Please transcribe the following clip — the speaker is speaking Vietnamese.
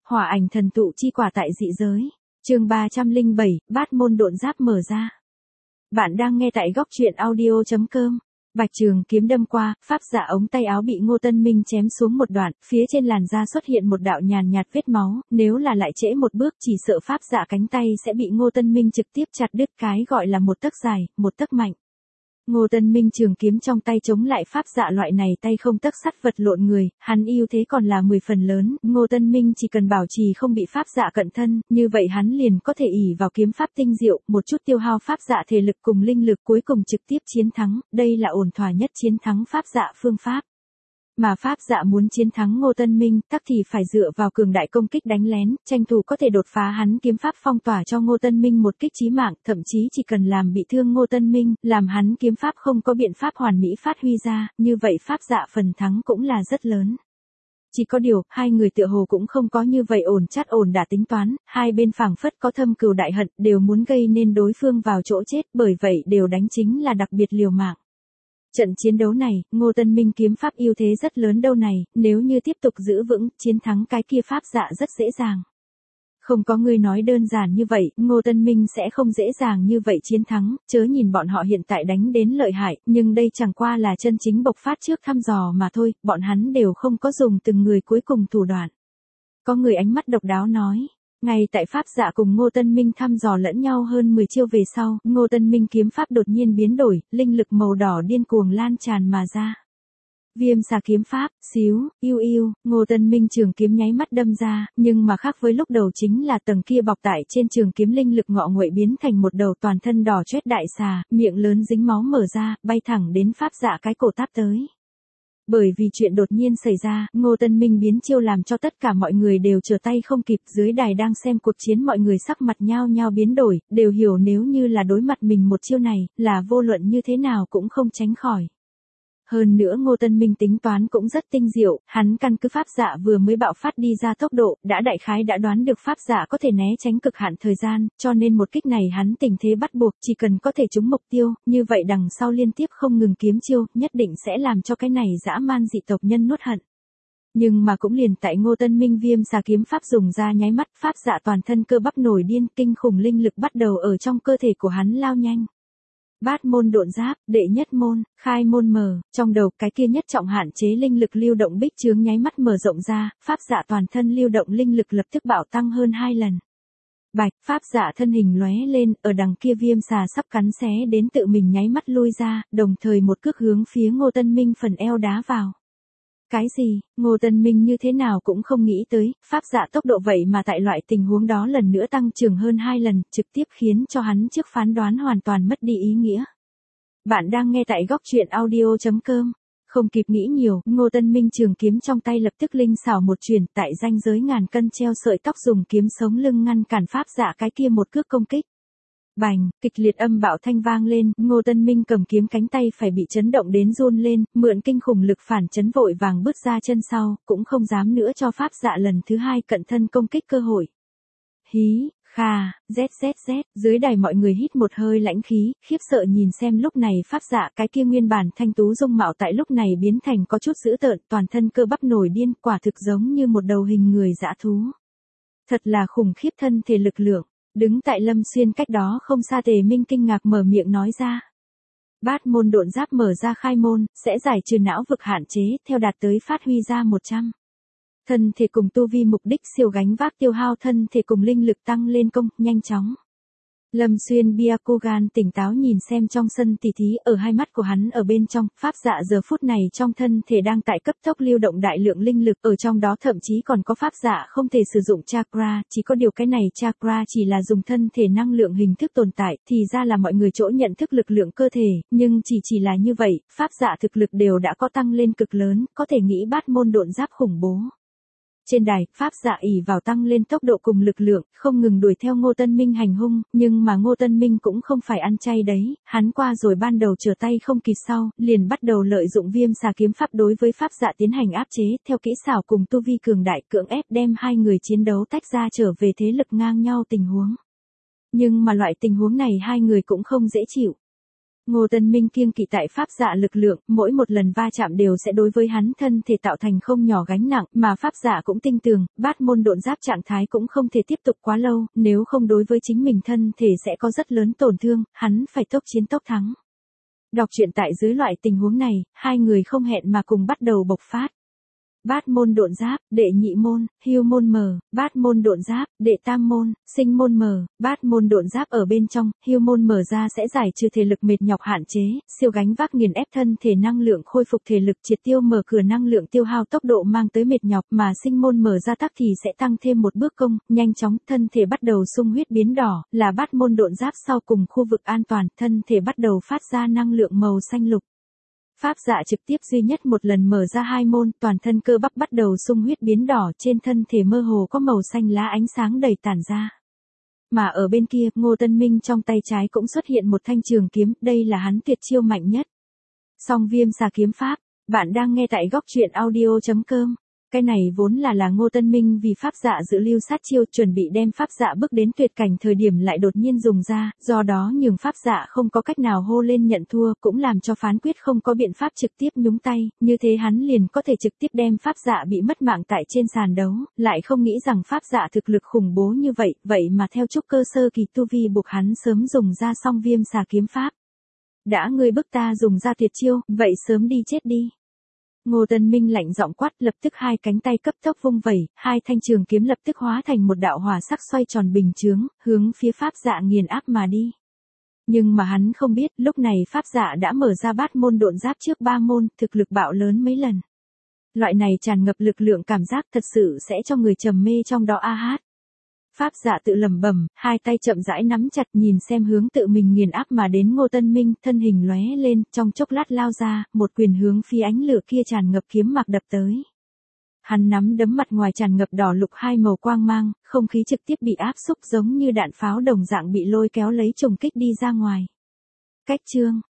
Hỏa ảnh thần tụ chi quả tại dị giới. Chương 307, Bát môn độn giáp mở ra. Bạn đang nghe tại góc truyện audio.com. Bạch trường kiếm đâm qua, pháp dạ ống tay áo bị Ngô Tân Minh chém xuống một đoạn, phía trên làn da xuất hiện một đạo nhàn nhạt vết máu, nếu là lại trễ một bước chỉ sợ pháp dạ cánh tay sẽ bị Ngô Tân Minh trực tiếp chặt đứt, cái gọi là một tấc dài, một tấc mạnh. Ngô Tân Minh trường kiếm trong tay chống lại pháp dạ loại này tay không tấc sắt vật lộn người, hắn ưu thế còn là 10 phần lớn, Ngô Tân Minh chỉ cần bảo trì không bị pháp dạ cận thân, như vậy hắn liền có thể ỷ vào kiếm pháp tinh diệu, một chút tiêu hao pháp dạ thể lực cùng linh lực cuối cùng trực tiếp chiến thắng, đây là ổn thỏa nhất chiến thắng pháp dạ phương pháp. Mà pháp dạ muốn chiến thắng Ngô Tân Minh, tắc thì phải dựa vào cường đại công kích đánh lén, tranh thủ có thể đột phá hắn kiếm pháp phong tỏa cho Ngô Tân Minh một kích chí mạng, thậm chí chỉ cần làm bị thương Ngô Tân Minh, làm hắn kiếm pháp không có biện pháp hoàn mỹ phát huy ra, như vậy pháp dạ phần thắng cũng là rất lớn. Chỉ có điều, hai người tựa hồ cũng không có như vậy ổn chắt ổn đả tính toán, hai bên phảng phất có thâm cừu đại hận, đều muốn gây nên đối phương vào chỗ chết, bởi vậy đều đánh chính là đặc biệt liều mạng. Trận chiến đấu này, Ngô Tân Minh kiếm pháp ưu thế rất lớn đâu này, nếu như tiếp tục giữ vững, chiến thắng cái kia pháp dạ rất dễ dàng. Không có người nói đơn giản như vậy, Ngô Tân Minh sẽ không dễ dàng như vậy chiến thắng, chớ nhìn bọn họ hiện tại đánh đến lợi hại, nhưng đây chẳng qua là chân chính bộc phát trước thăm dò mà thôi, bọn hắn đều không có dùng từng người cuối cùng thủ đoạn. Có người ánh mắt độc đáo nói. Ngay tại pháp dạ cùng Ngô Tân Minh thăm dò lẫn nhau hơn 10 chiêu về sau, Ngô Tân Minh kiếm pháp đột nhiên biến đổi, linh lực màu đỏ điên cuồng lan tràn mà ra. Viêm xà kiếm pháp, xíu, Ngô Tân Minh trường kiếm nháy mắt đâm ra, nhưng mà khác với lúc đầu chính là tầng kia bọc tại trên trường kiếm linh lực ngọ nguậy biến thành một đầu toàn thân đỏ chót đại xà, miệng lớn dính máu mở ra, bay thẳng đến pháp dạ cái cổ táp tới. Bởi vì chuyện đột nhiên xảy ra, Ngô Tân Minh biến chiêu làm cho tất cả mọi người đều trở tay không kịp, dưới đài đang xem cuộc chiến mọi người sắc mặt nhao nhao biến đổi, đều hiểu nếu như là đối mặt mình một chiêu này, là vô luận như thế nào cũng không tránh khỏi. Hơn nữa Ngô Tân Minh tính toán cũng rất tinh diệu, hắn căn cứ pháp dạ vừa mới bạo phát đi ra tốc độ, đã đại khái đã đoán được pháp dạ có thể né tránh cực hạn thời gian, cho nên một kích này hắn tình thế bắt buộc, chỉ cần có thể trúng mục tiêu, như vậy đằng sau liên tiếp không ngừng kiếm chiêu, nhất định sẽ làm cho cái này dã man dị tộc nhân nuốt hận. Nhưng mà cũng liền tại Ngô Tân Minh viêm xà kiếm pháp dùng ra nháy mắt, pháp dạ toàn thân cơ bắp nổi điên, kinh khủng linh lực bắt đầu ở trong cơ thể của hắn lao nhanh. Bát môn độn giáp, đệ nhất môn, khai môn mở, trong đầu cái kia nhất trọng hạn chế linh lực lưu động bích chướng nháy mắt mở rộng ra, pháp dạ toàn thân lưu động linh lực lập tức bạo tăng hơn 2 lần. Bạch, pháp dạ thân hình lóe lên, ở đằng kia viêm xà sắp cắn xé đến tự mình nháy mắt lui ra, đồng thời một cước hướng phía Ngô Tân Minh phần eo đá vào. Cái gì, Ngô Tân Minh như thế nào cũng không nghĩ tới, pháp dạ tốc độ vậy mà tại loại tình huống đó lần nữa tăng trưởng hơn 2 lần, trực tiếp khiến cho hắn trước phán đoán hoàn toàn mất đi ý nghĩa. Bạn đang nghe tại góc truyện audio.com. Không kịp nghĩ nhiều, Ngô Tân Minh trường kiếm trong tay lập tức linh xảo một chuyển, tại ranh giới ngàn cân treo sợi tóc dùng kiếm sống lưng ngăn cản pháp dạ cái kia một cước công kích. Bành, kịch liệt âm bạo thanh vang lên, Ngô Tân Minh cầm kiếm cánh tay phải bị chấn động đến run lên, mượn kinh khủng lực phản chấn vội vàng bước ra chân sau, cũng không dám nữa cho pháp dạ lần thứ hai cận thân công kích cơ hội. Hí, kha, zzz, dưới đài mọi người hít một hơi lãnh khí, khiếp sợ nhìn xem lúc này pháp dạ cái kia nguyên bản thanh tú dung mạo tại lúc này biến thành có chút dữ tợn, toàn thân cơ bắp nổi điên, quả thực giống như một đầu hình người dã thú. Thật là khủng khiếp thân thể lực lượng. Đứng tại Lâm Xuyên cách đó không xa Tề Minh kinh ngạc mở miệng nói ra. Bát môn độn giáp mở ra khai môn, sẽ giải trừ não vực hạn chế, theo đạt tới phát huy ra 100. Thân thể cùng tu vi mục đích siêu gánh vác tiêu hao thân thể cùng linh lực tăng lên công, nhanh chóng. Lâm Xuyên Byakugan tỉnh táo nhìn xem trong sân tỉ thí, ở hai mắt của hắn ở bên trong, pháp dạ giờ phút này trong thân thể đang tại cấp tốc lưu động đại lượng linh lực, ở trong đó thậm chí còn có pháp dạ không thể sử dụng chakra, chỉ có điều cái này chakra chỉ là dùng thân thể năng lượng hình thức tồn tại, thì ra là mọi người chỗ nhận thức lực lượng cơ thể, nhưng chỉ là như vậy, pháp dạ thực lực đều đã có tăng lên cực lớn, có thể nghĩ bát môn độn giáp khủng bố. Trên đài, pháp dạ ỷ vào tăng lên tốc độ cùng lực lượng, không ngừng đuổi theo Ngô Tân Minh hành hung, nhưng mà Ngô Tân Minh cũng không phải ăn chay đấy, hắn qua rồi ban đầu trở tay không kịp sau, liền bắt đầu lợi dụng viêm xà kiếm pháp đối với pháp dạ tiến hành áp chế, theo kỹ xảo cùng tu vi cường đại cưỡng ép đem hai người chiến đấu tách ra trở về thế lực ngang nhau tình huống. Nhưng mà loại tình huống này hai người cũng không dễ chịu. Ngô Tân Minh kiêng kỵ tại pháp dạ lực lượng, mỗi một lần va chạm đều sẽ đối với hắn thân thể tạo thành không nhỏ gánh nặng, mà pháp dạ cũng tin tưởng, bát môn độn giáp trạng thái cũng không thể tiếp tục quá lâu, nếu không đối với chính mình thân thể sẽ có rất lớn tổn thương, hắn phải tốc chiến tốc thắng. Đọc truyện tại dưới loại tình huống này, hai người không hẹn mà cùng bắt đầu bộc phát. Bát môn độn giáp, đệ nhị môn, hưu môn mờ, bát môn độn giáp, đệ tam môn, sinh môn mờ, bát môn độn giáp ở bên trong, hưu môn mở ra sẽ giải trừ thể lực mệt nhọc hạn chế, siêu gánh vác nghiền ép thân thể năng lượng khôi phục thể lực triệt tiêu mở cửa năng lượng tiêu hao tốc độ mang tới mệt nhọc mà sinh môn mở ra tắc thì sẽ tăng thêm một bước công, nhanh chóng, thân thể bắt đầu sung huyết biến đỏ, là bát môn độn giáp sau cùng khu vực an toàn, thân thể bắt đầu phát ra năng lượng màu xanh lục. Pháp dạ trực tiếp duy nhất một lần mở ra hai môn, toàn thân cơ bắp bắt đầu sung huyết biến đỏ, trên thân thể mơ hồ có màu xanh lá ánh sáng đầy tản ra. Mà ở bên kia, Ngô Tân Minh trong tay trái cũng xuất hiện một thanh trường kiếm, đây là hắn tuyệt chiêu mạnh nhất. Song viêm xà kiếm pháp, bạn đang nghe tại góc truyện audio.com. Cái này vốn là Ngô Tân Minh vì pháp dạ dự lưu sát chiêu, chuẩn bị đem pháp dạ bước đến tuyệt cảnh thời điểm lại đột nhiên dùng ra, do đó nhường pháp dạ không có cách nào hô lên nhận thua, cũng làm cho phán quyết không có biện pháp trực tiếp nhúng tay, như thế hắn liền có thể trực tiếp đem pháp dạ bị mất mạng tại trên sàn đấu, lại không nghĩ rằng pháp dạ thực lực khủng bố như vậy mà theo trúc cơ sơ kỳ tu vi buộc hắn sớm dùng ra song viêm xà kiếm pháp. Đã ngươi bức ta dùng ra tuyệt chiêu, vậy sớm đi chết đi. Ngô Tân Minh lạnh giọng quát, lập tức hai cánh tay cấp tốc vung vẩy, hai thanh trường kiếm lập tức hóa thành một đạo hỏa sắc xoay tròn bình chướng, hướng phía pháp dạ nghiền áp mà đi. Nhưng mà hắn không biết, lúc này pháp dạ đã mở ra bát môn độn giáp trước ba môn, thực lực bạo lớn mấy lần. Loại này tràn ngập lực lượng cảm giác thật sự sẽ cho người trầm mê trong đó a hát. Pháp dạ tự lẩm bẩm, hai tay chậm rãi nắm chặt nhìn xem hướng tự mình nghiền áp mà đến Ngô Tân Minh, thân hình lóe lên, trong chốc lát lao ra, một quyền hướng phía ánh lửa kia tràn ngập kiếm mặc đập tới. Hắn nắm đấm mặt ngoài tràn ngập đỏ lục hai màu quang mang, không khí trực tiếp bị áp xúc giống như đạn pháo đồng dạng bị lôi kéo lấy trùng kích đi ra ngoài. Cách chương,